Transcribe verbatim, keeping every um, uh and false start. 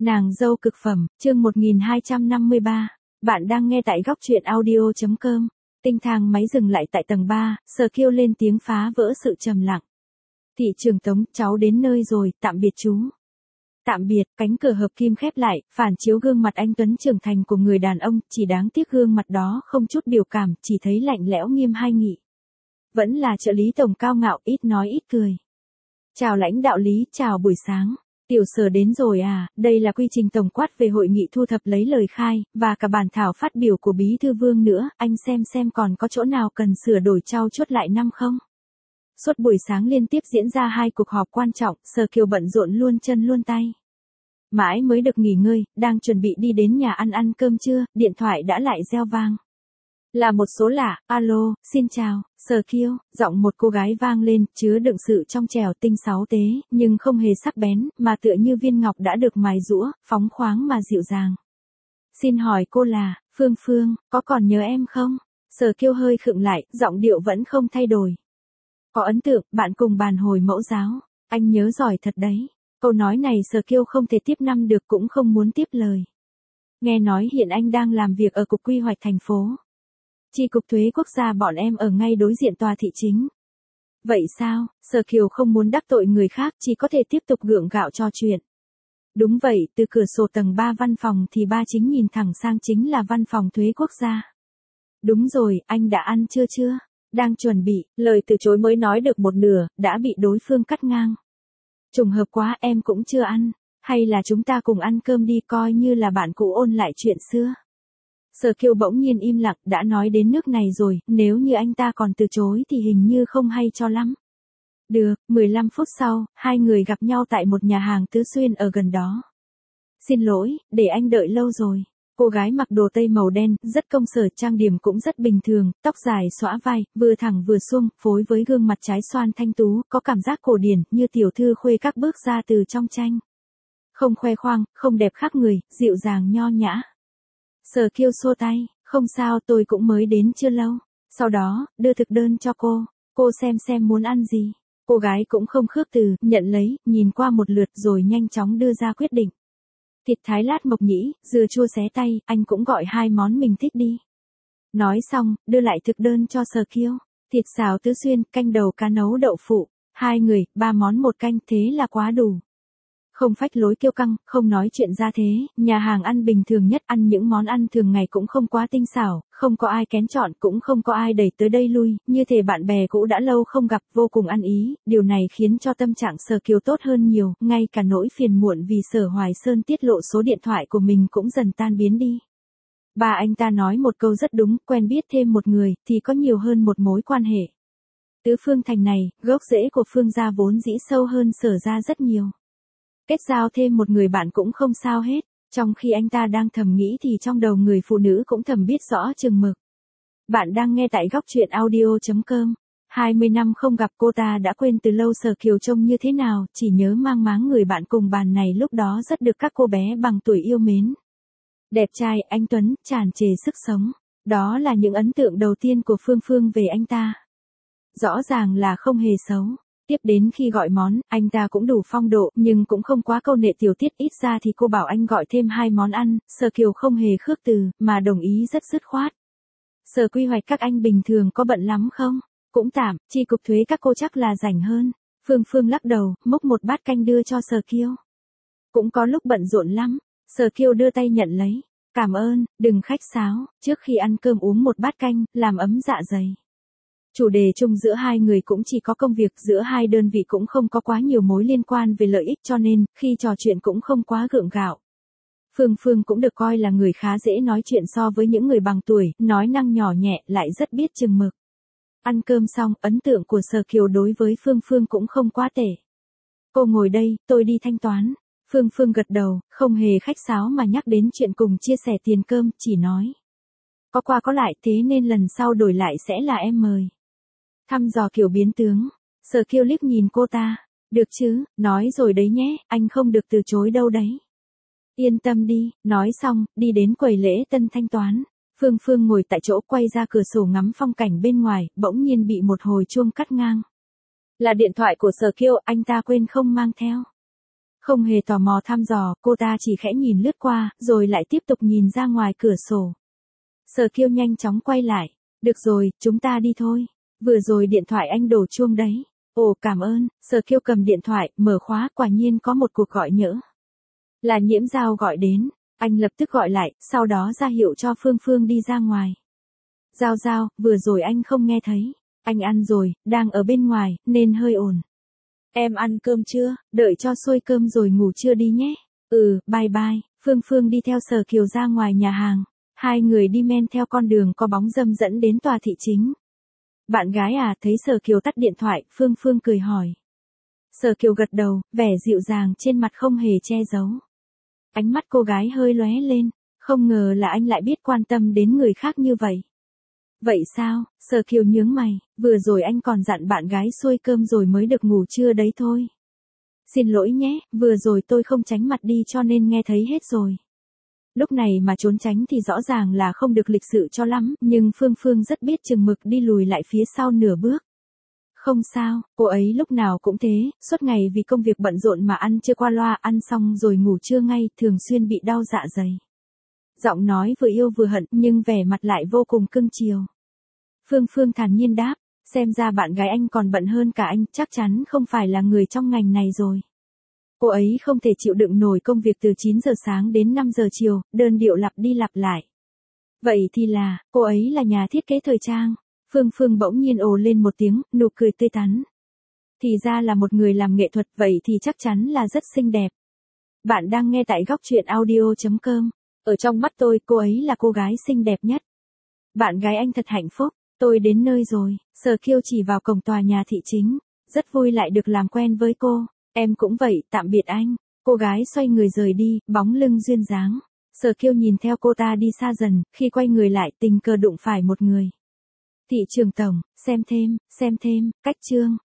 Nàng dâu cực phẩm, chương một nghìn hai trăm năm mươi ba. Bạn đang nghe tại góc truyện audio chấm com. Tinh thang máy dừng lại tại tầng ba, Sờ kêu lên tiếng phá vỡ sự trầm lặng. Thị trường Tống, cháu đến nơi rồi, tạm biệt chú. Tạm biệt, cánh cửa hợp kim khép lại, phản chiếu gương mặt anh tuấn trưởng thành của người đàn ông, chỉ đáng tiếc gương mặt đó không chút biểu cảm, chỉ thấy lạnh lẽo nghiêm hai nghị. Vẫn là trợ lý tổng cao ngạo, ít nói ít cười. Chào lãnh đạo Lý, chào buổi sáng. Tiểu Sở đến rồi à, đây là quy trình tổng quát về hội nghị thu thập lấy lời khai, và cả bản thảo phát biểu của Bí Thư Vương nữa, anh xem xem còn có chỗ nào cần sửa đổi trau chuốt lại năm không? Suốt buổi sáng liên tiếp diễn ra hai cuộc họp quan trọng, Sở Kiều bận rộn luôn chân luôn tay. Mãi mới được nghỉ ngơi, đang chuẩn bị đi đến nhà ăn ăn cơm trưa, điện thoại đã lại reo vang. Là một số lạ, alo, xin chào, Sờ Kiêu, giọng một cô gái vang lên, chứa đựng sự trong trẻo tinh sáu tế, nhưng không hề sắc bén, mà tựa như viên ngọc đã được mài giũa, phóng khoáng mà dịu dàng. Xin hỏi cô là, Phương Phương, có còn nhớ em không? Sờ Kiêu hơi khựng lại, giọng điệu vẫn không thay đổi. Có ấn tượng, bạn cùng bàn hồi mẫu giáo, anh nhớ giỏi thật đấy. Câu nói này Sờ Kiêu không thể tiếp năm được cũng không muốn tiếp lời. Nghe nói hiện anh đang làm việc ở Cục Quy hoạch thành phố. Chi cục thuế quốc gia bọn em ở ngay đối diện tòa thị chính. Vậy sao, Sờ Kiều không muốn đắc tội người khác, chỉ có thể tiếp tục gượng gạo trò chuyện. Đúng vậy, từ cửa sổ tầng ba văn phòng thì ba chính nhìn thẳng sang chính là văn phòng thuế quốc gia. Đúng rồi, anh đã ăn chưa chưa? Đang chuẩn bị, lời từ chối mới nói được một nửa, đã bị đối phương cắt ngang. Trùng hợp quá, em cũng chưa ăn, hay là chúng ta cùng ăn cơm đi, coi như là bạn cũ ôn lại chuyện xưa. Sờ Kiều bỗng nhiên im lặng, đã nói đến nước này rồi, nếu như anh ta còn từ chối thì hình như không hay cho lắm. Được, mười lăm phút sau, hai người gặp nhau tại một nhà hàng Tứ Xuyên ở gần đó. Xin lỗi, để anh đợi lâu rồi. Cô gái mặc đồ tây màu đen, rất công sở, trang điểm cũng rất bình thường, tóc dài xõa vai, vừa thẳng vừa suông, phối với gương mặt trái xoan thanh tú, có cảm giác cổ điển, như tiểu thư khuê các bước ra từ trong tranh. Không khoe khoang, không đẹp khác người, dịu dàng nho nhã. Sờ Kiêu xua tay, không sao, tôi cũng mới đến chưa lâu. Sau đó, đưa thực đơn cho cô, cô xem xem muốn ăn gì. Cô gái cũng không khước từ, nhận lấy, nhìn qua một lượt rồi nhanh chóng đưa ra quyết định. Thịt thái lát mộc nhĩ, dưa chua xé tay, anh cũng gọi hai món mình thích đi. Nói xong, đưa lại thực đơn cho Sờ Kiêu. Thịt xào Tứ Xuyên, canh đầu cá nấu đậu phụ. Hai người, ba món một canh, thế là quá đủ. Không phách lối kiêu căng, không nói chuyện ra thế, nhà hàng ăn bình thường nhất, ăn những món ăn thường ngày cũng không quá tinh xảo, không có ai kén chọn, cũng không có ai đẩy tới đây lui, như thể bạn bè cũ đã lâu không gặp, vô cùng ăn ý, điều này khiến cho tâm trạng Sờ Kiều tốt hơn nhiều, ngay cả nỗi phiền muộn vì Sở Hoài Sơn tiết lộ số điện thoại của mình cũng dần tan biến đi. Bà anh ta nói một câu rất đúng, quen biết thêm một người, thì có nhiều hơn một mối quan hệ. Tứ Phương Thành này, gốc rễ của Phương gia vốn dĩ sâu hơn Sở gia rất nhiều. Kết giao thêm một người bạn cũng không sao hết, trong khi anh ta đang thầm nghĩ thì trong đầu người phụ nữ cũng thầm biết rõ chừng mực. Bạn đang nghe tại góc truyện audio chấm com. hai mươi năm không gặp, cô ta đã quên từ lâu Sờ Kiều trông như thế nào, chỉ nhớ mang máng người bạn cùng bàn này lúc đó rất được các cô bé bằng tuổi yêu mến. Đẹp trai, anh tuấn, tràn trề sức sống. Đó là những ấn tượng đầu tiên của Phương Phương về anh ta. Rõ ràng là không hề xấu. Tiếp đến khi gọi món, anh ta cũng đủ phong độ, nhưng cũng không quá câu nệ tiểu tiết, ít ra thì cô bảo anh gọi thêm hai món ăn, Sờ Kiều không hề khước từ, mà đồng ý rất dứt khoát. Sở quy hoạch các anh bình thường có bận lắm không? Cũng tạm, chi cục thuế các cô chắc là rảnh hơn. Phương Phương lắc đầu, múc một bát canh đưa cho Sờ Kiêu. Cũng có lúc bận rộn lắm. Sờ Kiêu đưa tay nhận lấy. Cảm ơn, đừng khách sáo, trước khi ăn cơm uống một bát canh, làm ấm dạ dày. Chủ đề chung giữa hai người cũng chỉ có công việc, giữa hai đơn vị cũng không có quá nhiều mối liên quan về lợi ích, cho nên, khi trò chuyện cũng không quá gượng gạo. Phương Phương cũng được coi là người khá dễ nói chuyện so với những người bằng tuổi, nói năng nhỏ nhẹ, lại rất biết chừng mực. Ăn cơm xong, ấn tượng của Sờ Kiều đối với Phương Phương cũng không quá tệ. Cô ngồi đây, tôi đi thanh toán. Phương Phương gật đầu, không hề khách sáo mà nhắc đến chuyện cùng chia sẻ tiền cơm, chỉ nói. Có qua có lại, thế nên lần sau đổi lại sẽ là em mời. Thăm dò kiểu biến tướng, Sờ Kiêu liếc nhìn cô ta. Được chứ, nói rồi đấy nhé, anh không được từ chối đâu đấy. Yên tâm đi, nói xong, đi đến quầy lễ tân thanh toán. Phương Phương ngồi tại chỗ quay ra cửa sổ ngắm phong cảnh bên ngoài, bỗng nhiên bị một hồi chuông cắt ngang. Là điện thoại của Sờ Kiêu, anh ta quên không mang theo. Không hề tò mò thăm dò, cô ta chỉ khẽ nhìn lướt qua, rồi lại tiếp tục nhìn ra ngoài cửa sổ. Sở Kiều nhanh chóng quay lại. Được rồi, chúng ta đi thôi. Vừa rồi điện thoại anh đổ chuông đấy. Ồ cảm ơn, Sở Kiều cầm điện thoại, mở khóa, quả nhiên có một cuộc gọi nhỡ. Là Nhiễm Giao gọi đến, anh lập tức gọi lại, sau đó ra hiệu cho Phương Phương đi ra ngoài. Giao Giao, vừa rồi anh không nghe thấy. Anh ăn rồi, đang ở bên ngoài, nên hơi ồn. Em ăn cơm chưa? Đợi cho xuôi cơm rồi ngủ trưa đi nhé. Ừ, bye bye. Phương Phương đi theo Sở Kiều ra ngoài nhà hàng. Hai người đi men theo con đường có bóng râm dẫn đến tòa thị chính. Bạn gái à, thấy Sở Kiều tắt điện thoại, Phương Phương cười hỏi. Sở Kiều gật đầu, vẻ dịu dàng trên mặt không hề che giấu. Ánh mắt cô gái hơi lóe lên, không ngờ là anh lại biết quan tâm đến người khác như vậy. Vậy sao? Sở Kiều nhướng mày, vừa rồi anh còn dặn bạn gái xuôi cơm rồi mới được ngủ trưa đấy thôi. Xin lỗi nhé, vừa rồi tôi không tránh mặt đi cho nên nghe thấy hết rồi. Lúc này mà trốn tránh thì rõ ràng là không được lịch sự cho lắm, nhưng Phương Phương rất biết chừng mực đi lùi lại phía sau nửa bước. Không sao, cô ấy lúc nào cũng thế, suốt ngày vì công việc bận rộn mà ăn chưa qua loa, ăn xong rồi ngủ trưa ngay, thường xuyên bị đau dạ dày. Giọng nói vừa yêu vừa hận nhưng vẻ mặt lại vô cùng cưng chiều. Phương Phương thản nhiên đáp, xem ra bạn gái anh còn bận hơn cả anh, chắc chắn không phải là người trong ngành này rồi. Cô ấy không thể chịu đựng nổi công việc từ chín giờ sáng đến năm giờ chiều, đơn điệu lặp đi lặp lại. Vậy thì là, cô ấy là nhà thiết kế thời trang. Phương Phương bỗng nhiên ồ lên một tiếng, nụ cười tươi tắn. Thì ra là một người làm nghệ thuật, vậy thì chắc chắn là rất xinh đẹp. Bạn đang nghe tại góc truyện audio chấm com. Ở trong mắt tôi, cô ấy là cô gái xinh đẹp nhất. Bạn gái anh thật hạnh phúc, tôi đến nơi rồi. Sở Kiều chỉ vào cổng tòa nhà thị chính. Rất vui lại được làm quen với cô. Em cũng vậy, tạm biệt anh. Cô gái xoay người rời đi, bóng lưng duyên dáng. Sở Kiều nhìn theo cô ta đi xa dần, khi quay người lại tình cờ đụng phải một người. Thị trường tổng, xem thêm, xem thêm, cách chương.